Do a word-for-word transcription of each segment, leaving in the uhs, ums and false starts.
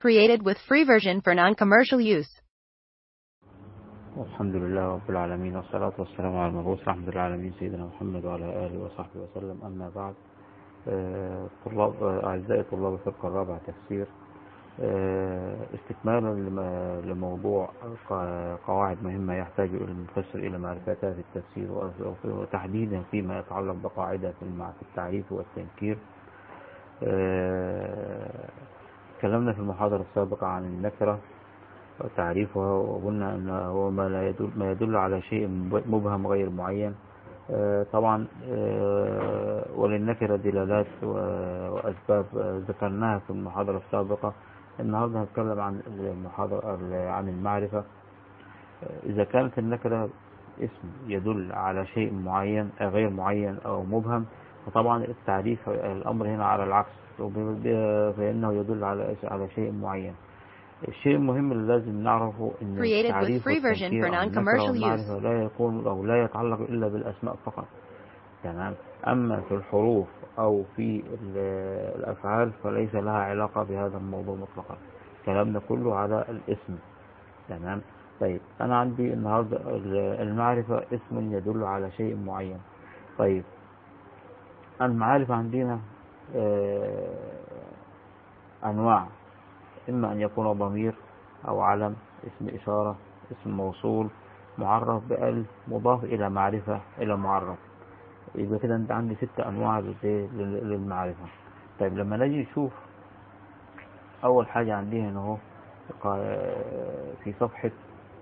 Created with free version for non-commercial use. والحمد لله رب العالمين، والصلاة والسلام على المبعوث رحمة العالمين سيدنا محمد وعلى آله وصحبه وسلم. أما بعد، آه، طلاب آه، أعزائي طلاب الفرقة الرابعة تفسير، آه، استكمالا لم- لموضوع ق- قواعد مهمة يحتاج المفسر إلى معرفتها في التفسير، وتحديدا فيما يتعلق بقاعدة في المع- في التعريف والتنكير. آه، تكلمنا في المحاضرة السابقة عن النكرة وتعريفها، وقلنا أن هو ما لا يدل, ما يدل على شيء مبهم غير معين. آه، طبعا آه، وللنكرة دلالات وأسباب ذكرناها في المحاضرة السابقة. النهاردة هنتكلم عن المحاضرة عن المعرفة. إذا كانت النكرة اسم يدل على شيء معين غير معين أو مبهم، فطبعا التعريف الأمر هنا على العكس، فإنه يدل على على شيء معين. الشيء المهم اللي لازم نعرفه ان التعريف والتنكير او النكرة والمعرفة لا يكون او لا يتعلق الا بالاسماء فقط. تمام. اما في الحروف او في الافعال فليس لها علاقة بهذا الموضوع مطلقا، كلامنا كله على الاسم. تمام. طيب انا عندي النهاردة المعرفة اسم يدل على شيء معين. طيب المعارف عندنا آه انواع، إما أن يكون ضمير أو علم، اسم إشارة، اسم موصول، معرف بأل، مضاف إلى معرفة إلى معرف. يبقى كده أنت عندي ست أنواع للمعرفة. طيب لما نجي نشوف أول حاجة عندي هنا أهو في صفحة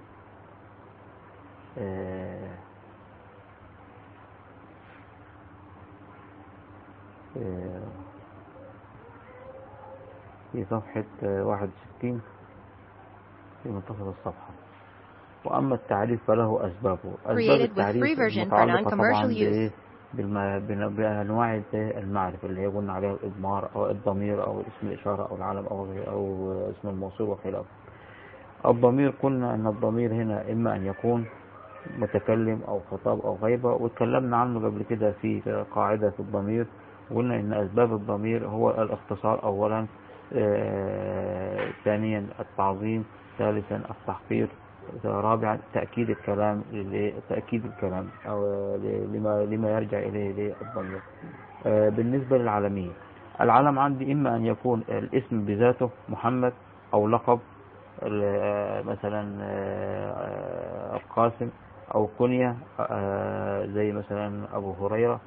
في صفحة واحد وستين في منتصف الصفحة. وأما التعريف فله أسبابه. أسباب التعريف متعلقة طبعا بأنواع المعرفة اللي هي قلنا عليها الإضمار أو الضمير أو اسم الإشارة أو العلم أو, أو اسم الموصول وخلافه. الضمير قلنا أن الضمير هنا إما أن يكون متكلم أو خطاب أو غيبة، واتكلمنا عنه قبل كده في قاعدة الضمير. قلنا أن أسباب الضمير هو الاختصار أولا، آه، ثانيا التعظيم، ثالثا التحقير، رابعا تأكيد الكلام تأكيد الكلام أو لما لما يرجع إليه الضمير. آه، بالنسبة للعلمية، العلم عندي إما أن يكون الاسم بذاته محمد، أو لقب مثلا القاسم، أو كنية زي مثلا أبو هريرة،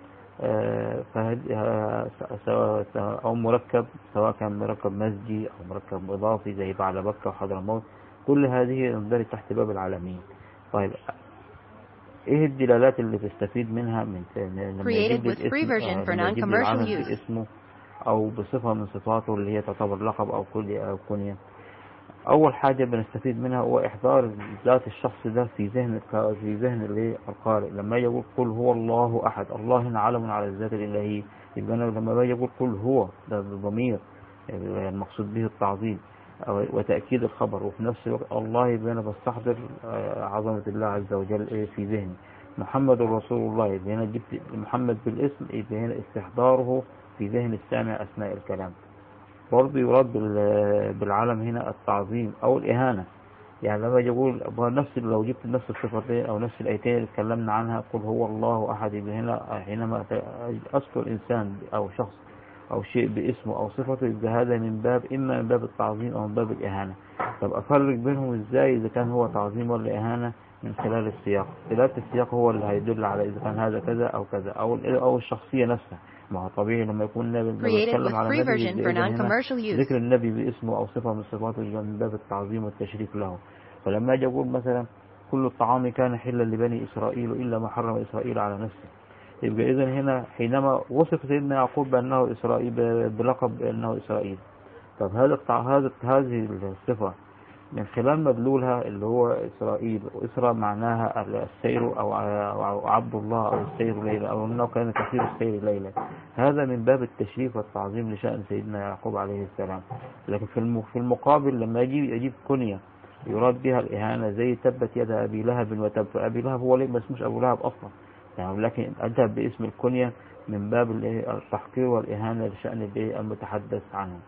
أو مركب سواء كان مركب مسجي أو مركب إضافي زي بعد بكة وحضرموت. كل هذه تندرج تحت باب العالمين. طيب ايه الدلالات اللي تستفيد منها من لما يجيب لي الاسم لما يجيب لي العمل باسمه او بصفة من صفاته اللي هي تعتبر لقب او كلية او كنية؟ اول حاجة بنستفيد منها هو احضار ذات الشخص ده في ذهن في ذهن القارئ. لما يجي يقول قل هو الله احد، الله هنا علم على الذات الالهية، يبقى انا لما باجي اقول قل هو ده ضمير المقصود به التعظيم وتأكيد الخبر، وفي نفس الوقت الله يبقى انا بستحضر عظمة الله عز وجل في ذهني. محمد رسول الله يبقى هنا جبت محمد بالاسم، يبقى هنا استحضاره في ذهن السامع اثناء الكلام. برضه يراد بالعلم هنا التعظيم او الاهانة. يعني لما يقول نفس لو جبت نفس الصفتين او نفس الايتين اللي اتكلمنا عنها قل هو الله احد، يبقى هنا حينما اذكر انسان او شخص او شيء باسمه او صفته يبقى هذا من باب اما من باب التعظيم او من باب الاهانة. طب افرق بينهم ازاي اذا كان هو تعظيم ولا اهانة؟ من خلال السياق. دلالة السياق هو اللي هيدل على اذا كان هذا كذا او كذا او او الشخصية نفسها. ما هو طبيعي لما يكون النبي بيتكلم على النبي هنا ذكر النبي باسمه او صفة من صفاته من باب التعظيم والتشريف له. فلما اجي اقول مثلا كل الطعام كان حلا لبني اسرائيل الا ما حرم اسرائيل على نفسه، يبقى اذا هنا حينما وصف سيدنا يعقوب بانه اسرائيل بلقب انه اسرائيل. طب هذا هذا هذه الصفة من خلال مدلولها اللي هو إسرائيل، وإسراء معناها السير أو عبد الله أو السير ليلة أو أنه كان كثير السير ليلة. هذا من باب التشريف والتعظيم لشأن سيدنا يعقوب عليه السلام. لكن في المقابل لما يجيب يجيب كنية يراد بها الإهانة زي تبت يد أبي لهب وتب. أبي لهب هو ليه ما اسموش أبو لهب أصلا يعني، لكن أتى باسم الكنية من باب التحقير والإهانة لشأن المتحدث عنه.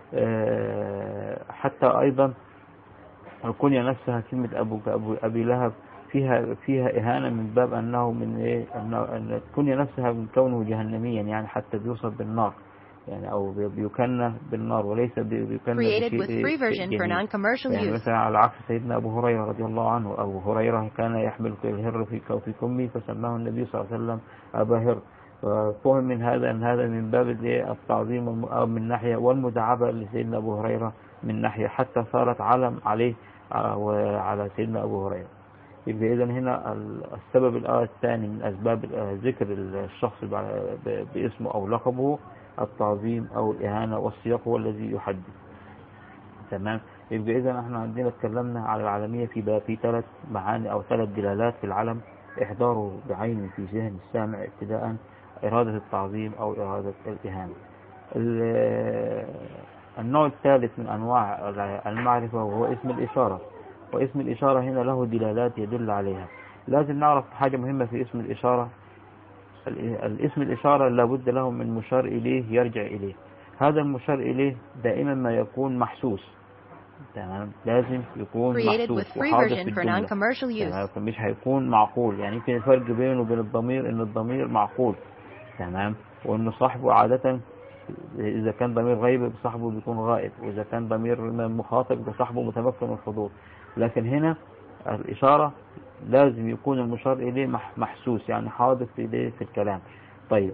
حتى أيضا الكنية نفسها كلمة أبو أبو أبي لهب فيها فيها إهانة من باب أنه من إيه أنه أن الكنية نفسها من كونه جهنميا، يعني حتى بيوصف بالنار، يعني أو بيكنى بالنار وليس بيكنى بشيء شيء جميل. يعني مثلا على عكس سيدنا أبو هريرة رضي الله عنه، أبو هريرة كان يحمل الهر في في كمه فسماه النبي صلى الله عليه وسلم أبا هر. ففهم من هذا أن هذا من باب التعظيم من ناحية، والمداعبة لسيدنا أبو هريرة من ناحية، حتى صارت علم عليه وعلى سيدنا أبو هريرة. يبقى إذن هنا السبب الثاني من أسباب ذكر الشخص باسمه أو لقبه التعظيم أو الإهانة، والسياق هو الذي يحدد. تمام. يبقى إذن احنا عندنا اتكلمنا على العالمية في بقى في ثلاث معاني أو ثلاث دلالات في العلم: إحضاره بعين في ذهن السامع ابتداء، إرادة التعظيم أو إرادة الإهانة. النوع الثالث من أنواع المعرفة وهو اسم الإشارة. واسم الإشارة هنا له دلالات يدل عليها. لازم نعرف حاجة مهمة في اسم الإشارة: الاسم الإشارة لابد له من مشار إليه يرجع إليه. هذا المشار إليه دائما ما يكون محسوس. تمام. لازم يكون محسوس وحاضر في الجملة. تمام. فمش هيكون معقول. يعني يمكن الفرق بينه وبين الضمير ان الضمير معقول. تمام. وانه صاحبه عادة اذا كان ضمير غيب صاحبه بيكون غائب، واذا كان ضمير مخاطب صاحبه متمكن من الحضور. لكن هنا الإشارة لازم يكون المشار إليه محسوس، يعني حاضر في إليه في الكلام. طيب،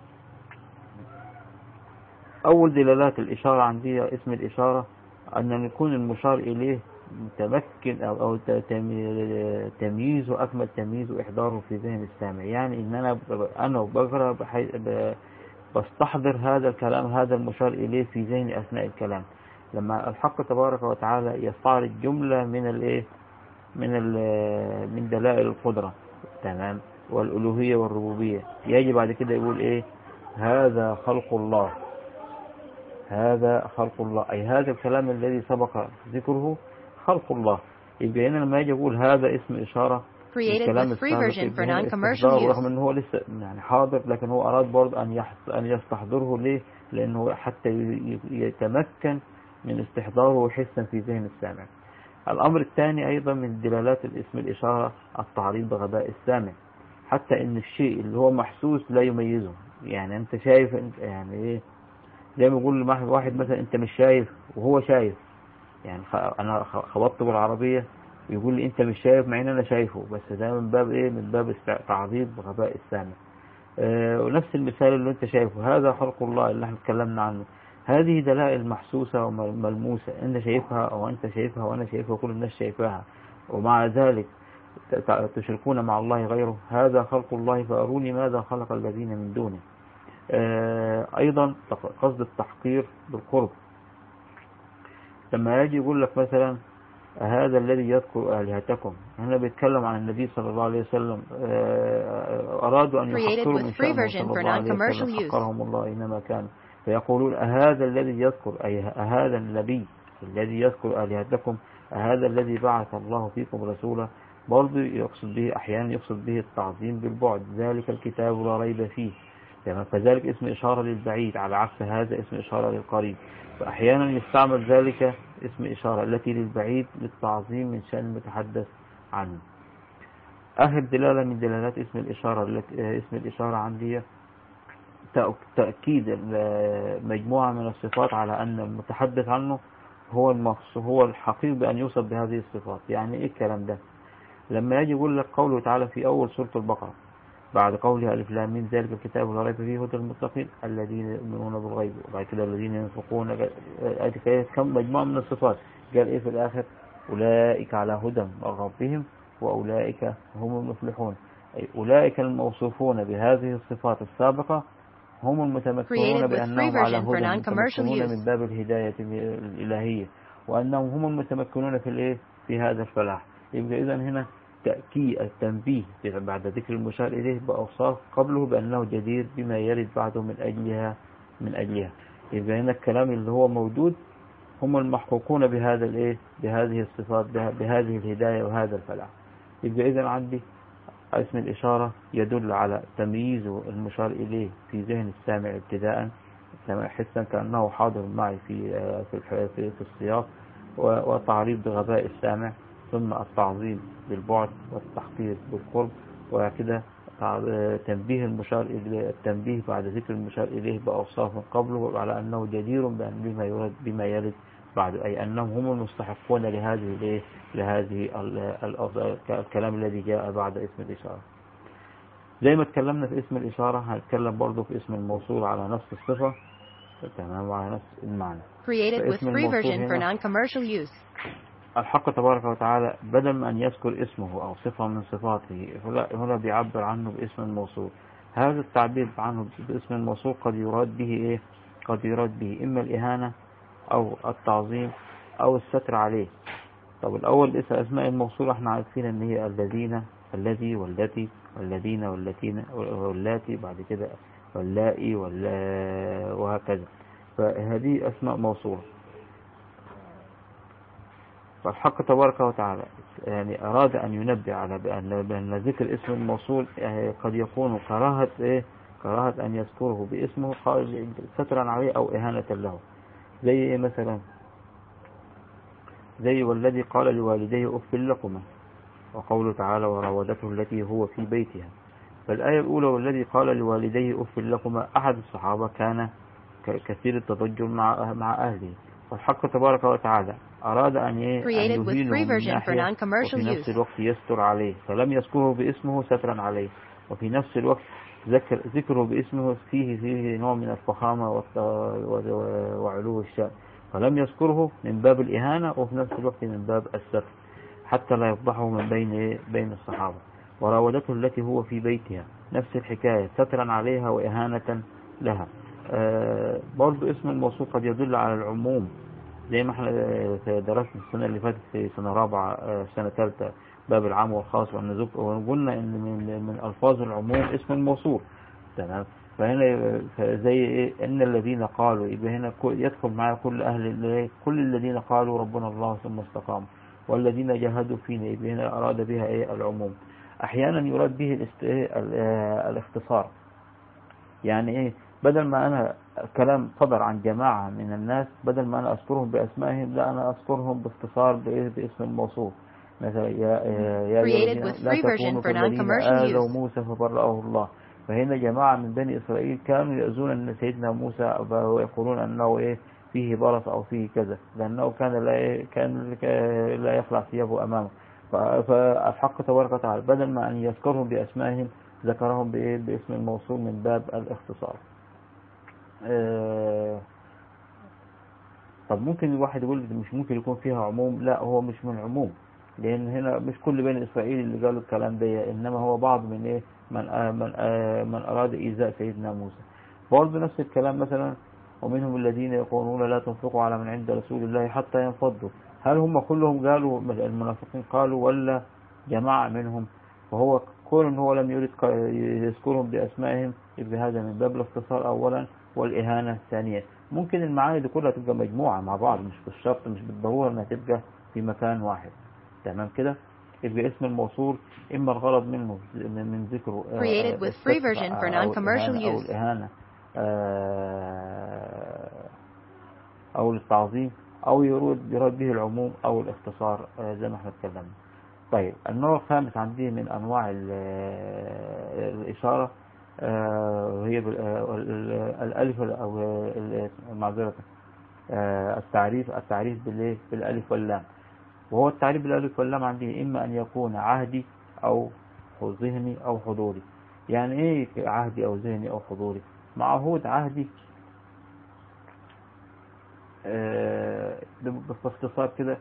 أول دلالات الإشارة عندي اسم الإشارة أن يكون المشار إليه متمكن أو, أو تمييزه أكمل تمييز وإحضاره في ذهن السامع. يعني إن أنا أنا بقرأ بستحضر هذا الكلام، هذا المشار إليه في ذهني أثناء الكلام. لما الحق تبارك وتعالى يستعرض جملة من الإيه من من دلائل القدرة، تمام، والألوهية والربوبية، يجي بعد كده يقول إيه: هذا خلق الله، هذا خلق الله، أي هذا الكلام الذي سبق ذكره خلق الله. يبقى هنا لما يجي يقول هذا اسم إشارة الكلام السابق، رغم أنه هو لسه يعني حاضر، لكن هو أراد برضه أن أن يستحضره. ليه؟ لأنه حتى يتمكن من استحضاره حسا في ذهن السامع. الأمر الثاني أيضا من دلالات الاسم الإشارة التعريض بغباء السامع، حتى إن الشيء اللي هو محسوس لا يميزه. يعني أنت شايف، أنت يعني إيه، زي ما يقول واحد مثلا أنت مش شايف وهو شايف. يعني أنا خبطت بالعربية ويقول لي أنت مش شايف مع إن أنا شايفه، بس ده من باب إيه؟ من باب تعريض بغباء السامع. أه ونفس المثال اللي أنت شايفه، هذا خلق الله اللي احنا اتكلمنا عنه. هذه دلائل محسوسة وملموسة، أنت شايفها أو أنت شايفها وأنا شايفها وكل الناس شايفاها، ومع ذلك تشركون مع الله غيره. هذا خلق الله فأروني ماذا خلق الذين من دونه. أيضا قصد التحقير بالقرب. لما يجي يقول لك مثلا هذا الذي يذكر آلهتكم، هنا بيتكلم عن النبي صلى الله عليه وسلم. أرادوا أن يحقروا من شأنه صلى الله عليه وسلم، حقرهم الله إنما كان. فيقولون أهذا الذي يذكر، أي أهذا النبي الذي يذكر آلهتكم، أهذا الذي بعث الله فيكم رسولا. برضو يقصد به أحيانا يقصد به التعظيم بالبعد، ذلك الكتاب لا ريب فيه. تمام. فذلك اسم إشارة للبعيد، على عكس هذا اسم إشارة للقريب. فأحيانا يستعمل ذلك اسم إشارة التي للبعيد للتعظيم من شأن المتحدث عنه. آخر دلالة من دلالات اسم الإشارة اسم الإشارة عندي تأكيد مجموعة من الصفات على أن المتحدث عنه هو المخصوص، هو الحقيق بأن يوصف بهذه الصفات. يعني إيه الكلام ده؟ لما يجي يقول لك قوله تعالى في أول سورة البقرة بعد قوله ألف لام ميم ذلك الكتاب لا ريب فيه هدى للمتقين الذين يؤمنون بالغيب، وبعد كده الذين ينفقون، كم مجموعة من الصفات. قال إيه في الآخر؟ أولئك على هدى من ربهم وأولئك هم المفلحون. أي أولئك الموصوفون بهذه الصفات السابقة هم المتمكنون بأنهم على هدى، المتمكنون من باب الهداية الإلهية، وأنهم هم المتمكنون في الإيه؟ في هذا الفلاح. يبقى إذن هنا تأكيد التنبيه بعد ذكر المشار إليه بأوصاف قبله بأنه جدير بما يرد بعده من أجلها من أجلها. يبقى هنا الكلام اللي هو موجود هم المحقوقون بهذا الإيه؟ بهذه الصفات، بهذه الهداية وهذا الفلاح. يبقى إذن عندي اسم الإشارة يدل على تمييز المشار إليه في ذهن السامع ابتداء، لما يحس كأنه حاضر معي في في في, في السياق، والتعريض بغباء السامع، ثم التعظيم بالبعد والتحقير بالقرب، وكده تنبيه المشار إليه، التنبيه بعد ذكر المشار إليه بأوصاف من قبله على أنه جدير بما يرد بما يرد بعد، أي أنهم هم المستحقون لهذه لهذه الكلام الذي جاء بعد اسم الإشارة. زي ما اتكلمنا في اسم الإشارة هنتكلم برضو في اسم الموصول على نفس الصفة، تمام، وعلى نفس المعنى. Created with free version for non-commercial use. الحق تبارك وتعالى بدل ما أن يذكر اسمه أو صفة من صفاته هنا بيعبر عنه باسم الموصول. هذا التعبير عنه باسم الموصول قد يراد به إيه؟ قد يراد به إما الإهانة أو التعظيم أو الستر عليه. طب الأول اسم أسماء الموصول احنا عارفين أن هي الذين، الذي والتي والذين واللاتين واللاتي، بعد كده واللائي وهكذا، فهذه أسماء موصولة. فالحق تبارك وتعالى يعني أراد أن ينبه على بأن ذكر اسم الموصول قد يكون كراهة إيه؟ كراهة أن يذكره باسمه سترا عليه أو إهانة له. زي إيه مثلا؟ زي والذي قال لوالديه أف لكما، وقوله تعالى وراودته التي هو في بيتها. فالآية الأولى والذي قال لوالديه أف لكما، أحد الصحابة كان كثير التضجر مع مع أهله، والحق تبارك وتعالى أراد أن يهينه من ناحية وفي نفس الوقت يستر عليه، فلم يذكره باسمه سترا عليه، وفي نفس الوقت ذكر ذكره باسمه فيه فيه نوع من الفخامة وعلو الشأن، فلم يذكره من باب الإهانة وفي نفس الوقت من باب الستر حتى لا يفضحه من بين بين الصحابة. وراودته التي هو في بيتها، نفس الحكاية، سترا عليها وإهانة لها. آه برضو اسم الموصول قد يدل على العموم، زي ما احنا درسنا السنة اللي فاتت في سنة رابعة آه سنة ثالثة باب العام والخاص والنزول، وقلنا ان من, من الفاظ العموم اسم الموصول، تمام. فهنا زي ايه؟ ان الذين قالوا، يبقى هنا يدخل معايا كل اهل كل الذين قالوا ربنا الله ثم استقاموا، والذين جاهدوا فينا، يبقى هنا اراد بها ايه؟ العموم. احيانا يراد به الاختصار، يعني ايه؟ بدل ما انا كلام صدر عن جماعة من الناس، بدل ما انا اذكرهم باسمائهم، لا انا اذكرهم باختصار باسم الموصول. مثلا يا يا لا تكونوا كالذين آذوا موسى فبرأه الله. فهنا جماعة من بني إسرائيل كانوا يأذون أن سيدنا موسى ويقولون أنه إيه؟ فيه برص أو فيه كذا، لأنه كان لا إيه؟ كان لا يخلع ثيابه أمامه. فالحق تبارك وتعالى بدل ما أن يذكرهم بأسمائهم ذكرهم بإيه؟ باسم الموصول من باب الاختصار. آه طب ممكن الواحد يقول مش ممكن يكون فيها عموم؟ لا، هو مش من عموم، لأن هنا مش كل بني إسرائيل اللي قالوا الكلام ده، إنما هو بعض من إيه؟ من آه من آه من أراد إيذاء سيدنا موسى. برضه نفس الكلام مثلا ومنهم الذين يقولون لا تنفقوا على من عند رسول الله حتى ينفضوا. هل هم كلهم قالوا؟ المنافقين قالوا ولا جماعة منهم؟ وهو كون إن هو لم يريد يذكرهم بأسمائهم، يبقى هذا من باب الاختصار أولا والإهانة ثانيا. ممكن المعاني دي كلها تبقى مجموعة مع بعض، مش بالشرط مش بالضرورة انها تبقى في مكان واحد، تمام كده. يبقى اسم الموصول اما الغرض منه من ذكره created with free version for non-commercial use، او الإهانة او التعظيم، او يراد يراد به العموم او الاختصار زي ما احنا اتكلمنا. طيب النوع الخامس عندي من انواع الإشارة هي الألف أو معذرة التعريف التعريف بالإيه؟ بالألف واللام. وهو التعريف بالألف واللام عندي إما أن يكون عهدي أو ذهني أو حضوري. يعني إيه عهدي أو ذهني أو حضوري؟ معهود عهدي باختصار كده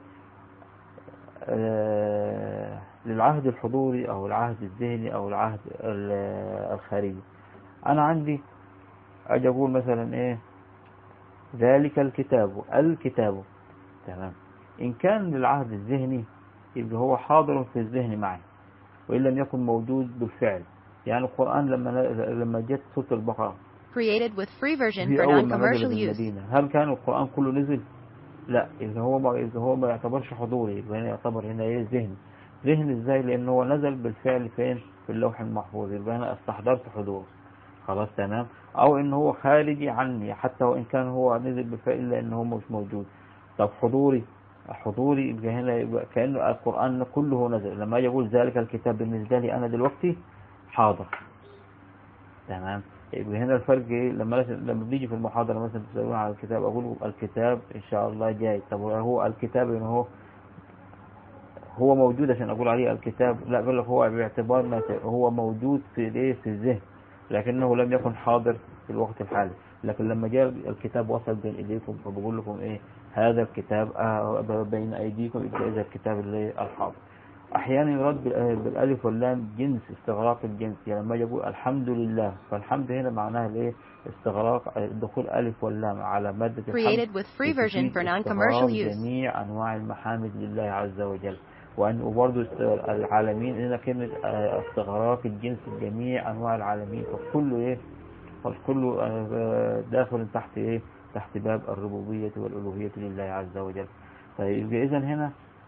للعهد الحضوري أو العهد الذهني أو العهد الخارجي. أنا عندي أجي أقول مثلا إيه؟ ذلك الكتاب، الكتاب، تمام. إن كان للعهد الذهني يبقى هو حاضر في الذهن معي، وإن لم يكن موجود بالفعل. يعني القرآن لما لما جت سورة البقرة created with free version for non-commercial use، هل كان القرآن كله نزل؟ لا، إذا هو ما إذا هو ما يعتبرش حضوري، يبقى هنا يعتبر هنا إيه؟ ذهني. ذهني إزاي؟ لأنه هو نزل بالفعل فين؟ في اللوح المحفوظ، يبقى أنا استحضرت حضور. خلاص تمام، او ان هو خارجي عني حتى وان كان هو نزل بالفعل الا ان هو مش موجود. طب حضوري، حضوري يبقى هنا يبقى كأنه القرآن كله نزل. لما يقول ذلك الكتاب بالنسبة لي انا دلوقتي حاضر، تمام. يبقى هنا الفرق ايه؟ لما لما بيجي في المحاضرة مثلا تسألون على الكتاب اقول الكتاب ان شاء الله جاي. طب هو الكتاب ان هو هو موجود عشان اقول عليه الكتاب؟ لا، بقول لك هو باعتبار ما هو موجود في الايه في الذهن، لكنه لم يكن حاضر في الوقت الحالي. لكن لما جاء الكتاب وصل بين ايديكم فبقول لكم ايه؟ هذا الكتاب بين ايديكم، اذا الكتاب اللي الحاضر. احيانا يرد بالالف واللام جنس، استغراق الجنس. يعني لما يقول الحمد لله، فالحمد هنا معناها الايه؟ استغراق، دخول الف واللام على مادة الحمد تفيد استغراق جميع انواع المحامد لله عز وجل. وأن وبرضه العالمين هنا كلمة استغراق الجنس جميع أنواع العالمين، فكله إيه؟ فكله داخل تحت إيه؟ تحت باب الربوبية والألوهية لله عز وجل. طيب إذا هنا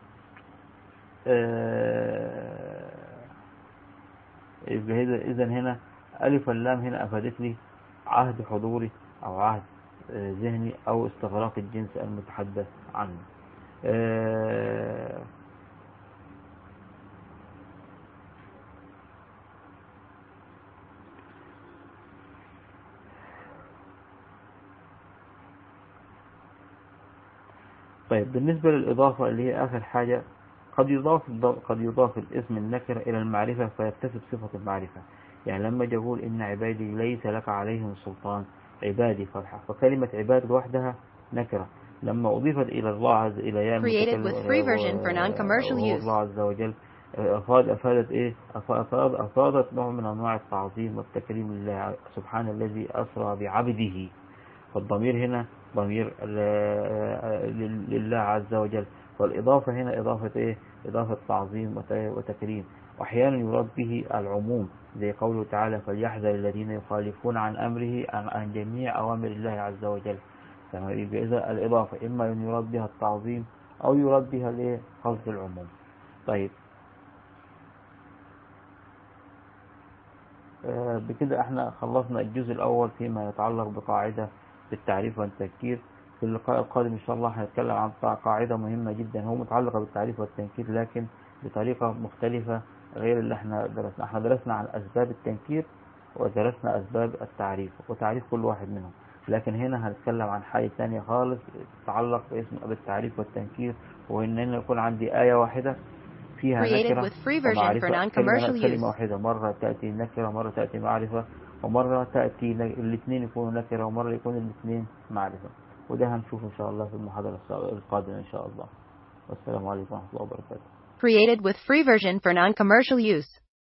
إذا هنا ألف اللام هنا أفادت لي عهد حضوري أو عهد ذهني أو استغراق الجنس المتحدث عنه. طيب بالنسبة للإضافة اللي هي آخر حاجة، قد يضاف قد يضاف الاسم النكرة إلى المعرفة فيكتسب صفة المعرفة. يعني لما يقول إن عبادي ليس لك عليهم سلطان، عبادي فرحة، فكلمة عباد لوحدها نكرة. لما أضيفت إلى الله عز إلى يا المتكلم وهو الله عز وجل أفاد أفادت إيه؟ أفاد أفادت نوع من أنواع التعظيم والتكريم لله سبحانه الذي أسرى بعبده. فالضمير هنا ضمير لله عز وجل. والإضافة هنا إضافة إيه؟ إضافة تعظيم وتكريم. وأحيانا يراد به العموم زي قوله تعالى فليحذر الذين يخالفون عن أمره عن جميع أوامر الله عز وجل. إذا الإضافة إما أن يراد بها التعظيم أو يراد بها الإيه؟ قصد العموم. طيب آه بكده احنا خلصنا الجزء الأول فيما يتعلق بقاعدة بالتعريف والتنكير. في اللقاء القادم إن شاء الله هنتكلم عن قاعدة مهمة جدا هو متعلقة بالتعريف والتنكير لكن بطريقة مختلفة غير اللي احنا درسنا. احنا درسنا عن أسباب التنكير ودرسنا أسباب التعريف وتعريف كل واحد منهم، لكن هنا هنتكلم عن حاجة تانية خالص تتعلق باسم بالتعريف والتنكير، وإن أنا يكون عندي آية واحدة فيها نكرة ومعرفة، كلمة, كلمة واحدة، مرة تأتي نكرة مرة تأتي معرفة ومرة تأتي الاثنين يكونوا نكرة ومرة يكون الاثنين معرفة. وده هنشوف إن شاء الله في المحاضرة القادمة إن شاء الله. والسلام عليكم ورحمة الله وبركاته. Created with free version for non-commercial use.